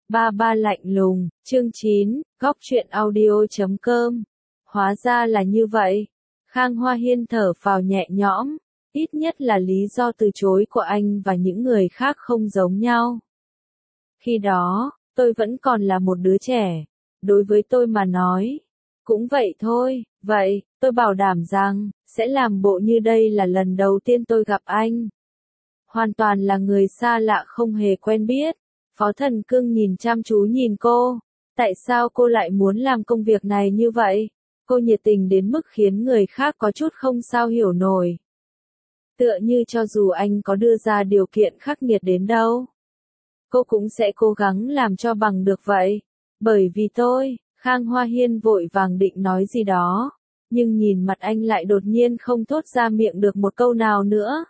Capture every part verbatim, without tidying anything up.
Ba ba lạnh lùng, chương chín, góc truyện audio chấm com. Hóa ra là như vậy. Khang Hoa Hiên thở phào nhẹ nhõm, ít nhất là lý do từ chối của anh và những người khác không giống nhau. Khi đó, tôi vẫn còn là một đứa trẻ. Đối với tôi mà nói, cũng vậy thôi, vậy, tôi bảo đảm rằng, sẽ làm bộ như đây là lần đầu tiên tôi gặp anh. Hoàn toàn là người xa lạ không hề quen biết. Phó Thần Cương nhìn chăm chú nhìn cô. Tại sao cô lại muốn làm công việc này như vậy? Cô nhiệt tình đến mức khiến người khác có chút không sao hiểu nổi. Tựa như cho dù anh có đưa ra điều kiện khắc nghiệt đến đâu, cô cũng sẽ cố gắng làm cho bằng được vậy. Bởi vì tôi, Khang Hoa Hiên vội vàng định nói gì đó, nhưng nhìn mặt anh lại đột nhiên không thốt ra miệng được một câu nào nữa.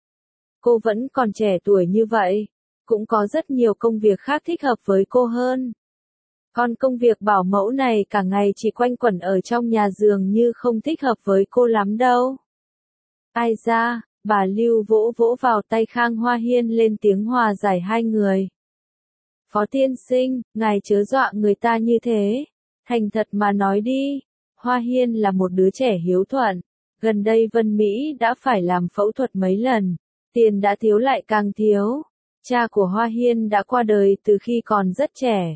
Cô vẫn còn trẻ tuổi như vậy, cũng có rất nhiều công việc khác thích hợp với cô hơn. Còn công việc bảo mẫu này cả ngày chỉ quanh quẩn ở trong nhà dường như không thích hợp với cô lắm đâu. Ai ra, bà Lưu vỗ vỗ vào tay Khang Hoa Hiên lên tiếng hòa giải hai người. Phó tiên sinh, ngài chớ dọa người ta như thế. Thành thật mà nói đi, Hoa Hiên là một đứa trẻ hiếu thuận. Gần đây Vân Mỹ đã phải làm phẫu thuật mấy lần. Tiền đã thiếu lại càng thiếu. Cha của Hoa Hiên đã qua đời từ khi còn rất trẻ.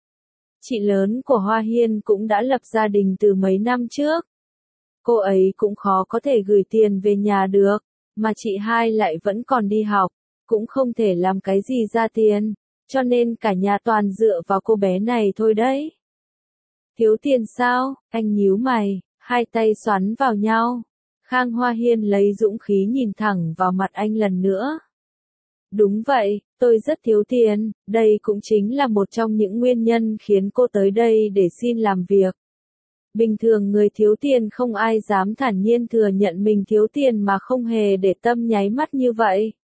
Chị lớn của Hoa Hiên cũng đã lập gia đình từ mấy năm trước. Cô ấy cũng khó có thể gửi tiền về nhà được, mà chị hai lại vẫn còn đi học, cũng không thể làm cái gì ra tiền, cho nên cả nhà toàn dựa vào cô bé này thôi đấy. Thiếu tiền sao? Anh nhíu mày, hai tay xoắn vào nhau. Khang Hoa Hiên lấy dũng khí nhìn thẳng vào mặt anh lần nữa. Đúng vậy, tôi rất thiếu tiền, đây cũng chính là một trong những nguyên nhân khiến cô tới đây để xin làm việc. Bình thường người thiếu tiền không ai dám thản nhiên thừa nhận mình thiếu tiền mà không hề để tâm nháy mắt như vậy.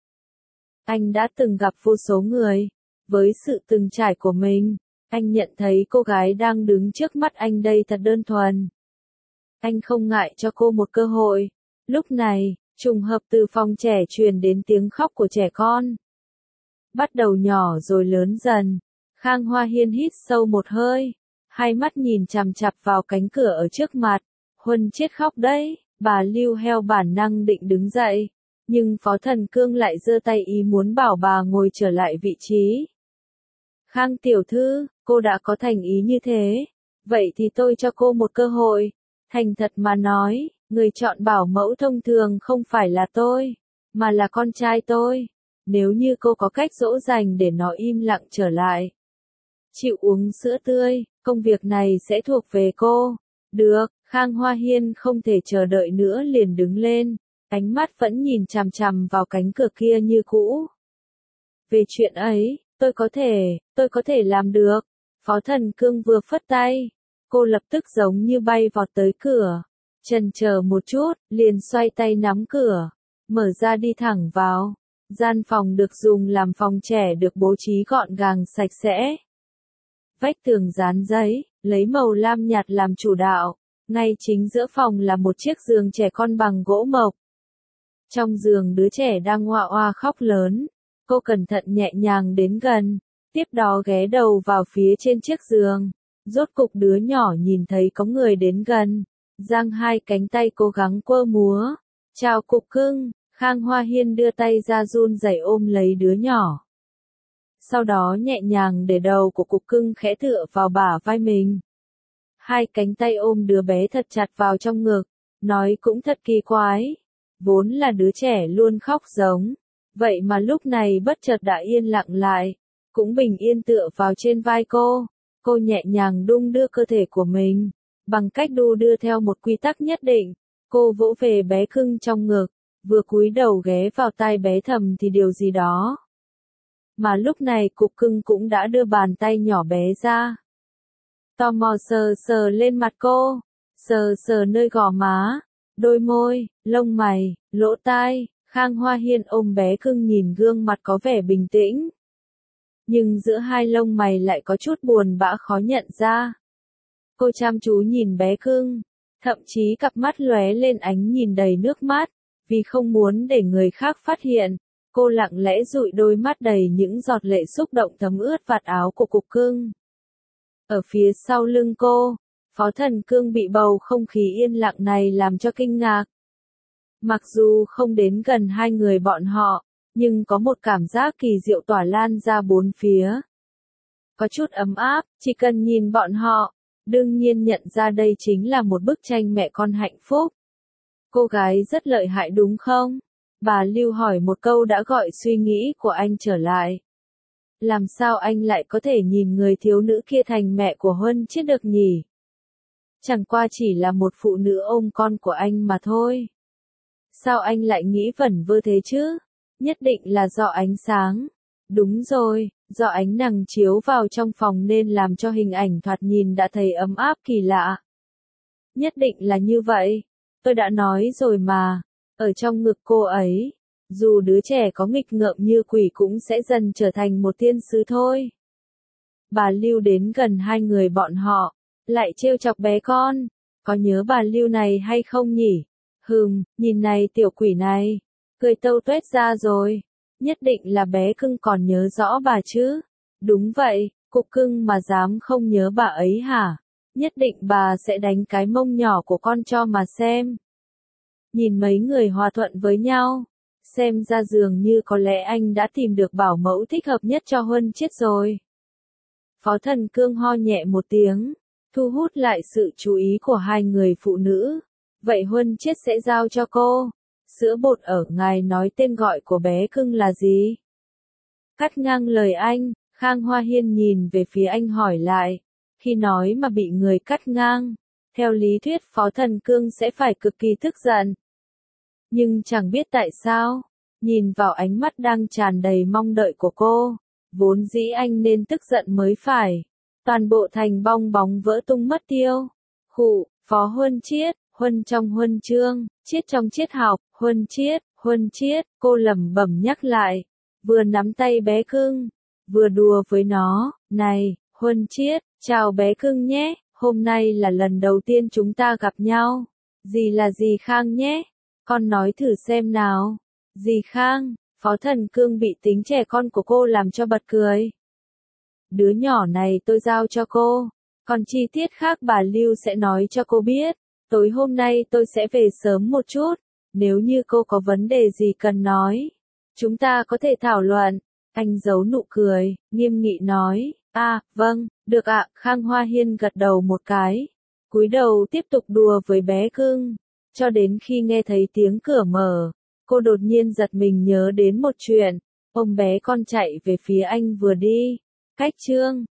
Anh đã từng gặp vô số người. Với sự từng trải của mình, anh nhận thấy cô gái đang đứng trước mắt anh đây thật đơn thuần. Anh không ngại cho cô một cơ hội. Lúc này, trùng hợp từ phòng trẻ truyền đến tiếng khóc của trẻ con. Bắt đầu nhỏ rồi lớn dần. Khang Hoa Hiên hít sâu một hơi. Hai mắt nhìn chằm chằm vào cánh cửa ở trước mặt. Huân chết khóc đấy. Bà Lưu heo bản năng định đứng dậy. Nhưng Phó Thần Cương lại giơ tay ý muốn bảo bà ngồi trở lại vị trí. Khang tiểu thư, cô đã có thành ý như thế. Vậy thì tôi cho cô một cơ hội. Thành thật mà nói, người chọn bảo mẫu thông thường không phải là tôi, mà là con trai tôi. Nếu như cô có cách dỗ dành để nó im lặng trở lại, chịu uống sữa tươi, công việc này sẽ thuộc về cô. Được, Khang Hoa Hiên không thể chờ đợi nữa liền đứng lên, ánh mắt vẫn nhìn chằm chằm vào cánh cửa kia như cũ. Về chuyện ấy, tôi có thể, tôi có thể làm được. Phó Thần Cương vừa phất tay, cô lập tức giống như bay vọt tới cửa. Chần chờ một chút, liền xoay tay nắm cửa, mở ra đi thẳng vào. Gian phòng được dùng làm phòng trẻ được bố trí gọn gàng sạch sẽ. Vách tường dán giấy, lấy màu lam nhạt làm chủ đạo. Ngay chính giữa phòng là một chiếc giường trẻ con bằng gỗ mộc. Trong giường đứa trẻ đang oa oa khóc lớn. Cô cẩn thận nhẹ nhàng đến gần, tiếp đó ghé đầu vào phía trên chiếc giường. Rốt cục đứa nhỏ nhìn thấy có người đến gần, giang hai cánh tay cố gắng quơ múa. Chào cục cưng. Khang Hoa Hiên đưa tay ra run rẩy ôm lấy đứa nhỏ. Sau đó nhẹ nhàng để đầu của cục cưng khẽ tựa vào bả vai mình. Hai cánh tay ôm đứa bé thật chặt vào trong ngực, nói cũng thật kỳ quái. Vốn là đứa trẻ luôn khóc giống, vậy mà lúc này bất chợt đã yên lặng lại, cũng bình yên tựa vào trên vai cô. Cô nhẹ nhàng đung đưa cơ thể của mình, bằng cách đu đưa theo một quy tắc nhất định. Cô vỗ về bé cưng trong ngực, vừa cúi đầu ghé vào tai bé thầm thì điều gì đó. Mà lúc này cục cưng cũng đã đưa bàn tay nhỏ bé ra. Tò mò sờ sờ lên mặt cô, sờ sờ nơi gò má, đôi môi, lông mày, lỗ tai. Khang Hoa Hiên ôm bé cưng nhìn gương mặt có vẻ bình tĩnh. Nhưng giữa hai lông mày lại có chút buồn bã khó nhận ra. Cô chăm chú nhìn bé cưng, thậm chí cặp mắt lóe lên ánh nhìn đầy nước mắt. Vì không muốn để người khác phát hiện, Cô lặng lẽ dụi đôi mắt đầy những giọt lệ xúc động thấm ướt vạt áo của Cục Cưng. Ở phía sau lưng cô, Phó Thần Cương bị bầu không khí yên lặng này làm cho kinh ngạc. Mặc dù không đến gần hai người bọn họ, nhưng có một cảm giác kỳ diệu tỏa lan ra bốn phía. Có chút ấm áp, chỉ cần nhìn bọn họ, đương nhiên nhận ra đây chính là một bức tranh mẹ con hạnh phúc. Cô gái rất lợi hại đúng không? Bà Lưu hỏi một câu đã gọi suy nghĩ của anh trở lại. Làm sao anh lại có thể nhìn người thiếu nữ kia thành mẹ của Huân Chiết được nhỉ? Chẳng qua chỉ là một phụ nữ ôm con của anh mà thôi. Sao anh lại nghĩ vẩn vơ thế chứ? Nhất định là do ánh sáng. Đúng rồi, do ánh nắng chiếu vào trong phòng nên làm cho hình ảnh thoạt nhìn đã thấy ấm áp kỳ lạ. Nhất định là như vậy. Tôi đã nói rồi mà, ở trong ngực cô ấy, dù đứa trẻ có nghịch ngợm như quỷ cũng sẽ dần trở thành một thiên sứ thôi. Bà Lưu đến gần hai người bọn họ, lại trêu chọc bé con. Có nhớ bà Lưu này hay không nhỉ? Hừm, nhìn này tiểu quỷ này, cười tâu tuét ra rồi. Nhất định là bé Cưng còn nhớ rõ bà chứ. Đúng vậy, Cục Cưng mà dám không nhớ bà ấy hả? Nhất định bà sẽ đánh cái mông nhỏ của con cho mà xem. Nhìn mấy người hòa thuận với nhau, xem ra dường như có lẽ anh đã tìm được bảo mẫu thích hợp nhất cho Huân Chiết rồi. Phó Thần Cương ho nhẹ một tiếng, thu hút lại sự chú ý của hai người phụ nữ. Vậy Huân Chiết sẽ giao cho cô. Sữa bột ở ngài nói tên gọi của bé Cưng là gì? Cắt ngang lời anh, Khang Hoa Hiên nhìn về phía anh hỏi lại. Khi nói mà bị người cắt ngang, theo lý thuyết Phó Thần Cương sẽ phải cực kỳ tức giận. Nhưng chẳng biết tại sao, nhìn vào ánh mắt đang tràn đầy mong đợi của cô, vốn dĩ anh nên tức giận mới phải. Toàn bộ thành bong bóng vỡ tung mất tiêu. Khụ, Phó Huân Chiết, Huân trong huân chương, Chiết trong triết học, Huân Chiết, Huân Chiết, cô lẩm bẩm nhắc lại, vừa nắm tay bé Cưng, vừa đùa với nó, này, Huân Chiết, chào bé Cưng nhé, hôm nay là lần đầu tiên chúng ta gặp nhau. Dì là dì Khang nhé, con nói thử xem nào. Dì Khang, Phó Thần Cương bị tính trẻ con của cô làm cho bật cười. Đứa nhỏ này tôi giao cho cô, còn chi tiết khác bà Lưu sẽ nói cho cô biết. Tối hôm nay tôi sẽ về sớm một chút, nếu như cô có vấn đề gì cần nói, chúng ta có thể thảo luận. Anh giấu nụ cười, nghiêm nghị nói, à, vâng, được ạ. Khang Hoa Hiên gật đầu một cái, cúi đầu tiếp tục đùa với bé Cưng, cho đến khi nghe thấy tiếng cửa mở, cô đột nhiên giật mình nhớ đến một chuyện, ôm bé con chạy về phía anh vừa đi, cách chương